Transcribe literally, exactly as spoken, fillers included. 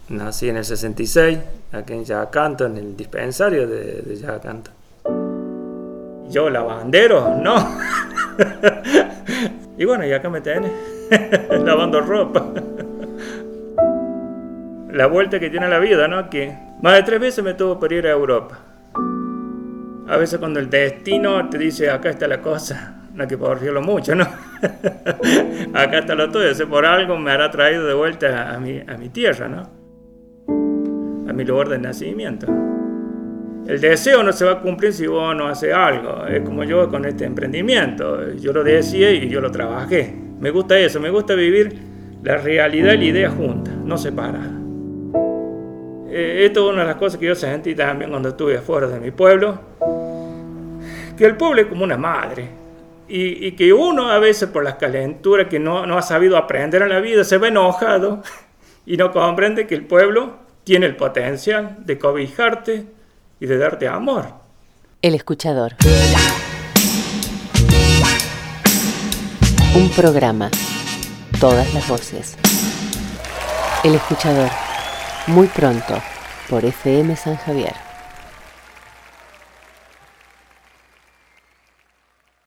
nací en el sesenta y seis, aquí en Yacanto, en el dispensario de, de Yacanto. Yo, lavandero, no. Y bueno, y acá me tenés, lavando ropa. La vuelta que tiene la vida, ¿no? Que más de tres veces me tuvo por ir a Europa. A veces cuando el destino te dice, acá está la cosa, no hay que porfiarlo mucho, ¿no? Acá está lo tuyo, ese por algo me hará traído de vuelta a mi, a mi tierra, ¿no? A mi lugar de nacimiento. El deseo no se va a cumplir si vos no haces algo. Es como yo con este emprendimiento. Yo lo deseé y yo lo trabajé. Me gusta eso, me gusta vivir la realidad y la idea juntas, no separadas. Eh, esto es una de las cosas que yo sentí también cuando estuve afuera de mi pueblo. Que el pueblo es como una madre. Y, y que uno a veces por las calenturas que no, no ha sabido aprender en la vida se ve enojado y no comprende que el pueblo tiene el potencial de cobijarte y de darte amor. El Escuchador. Un programa. Todas las voces. El Escuchador. Muy pronto, por F M San Javier.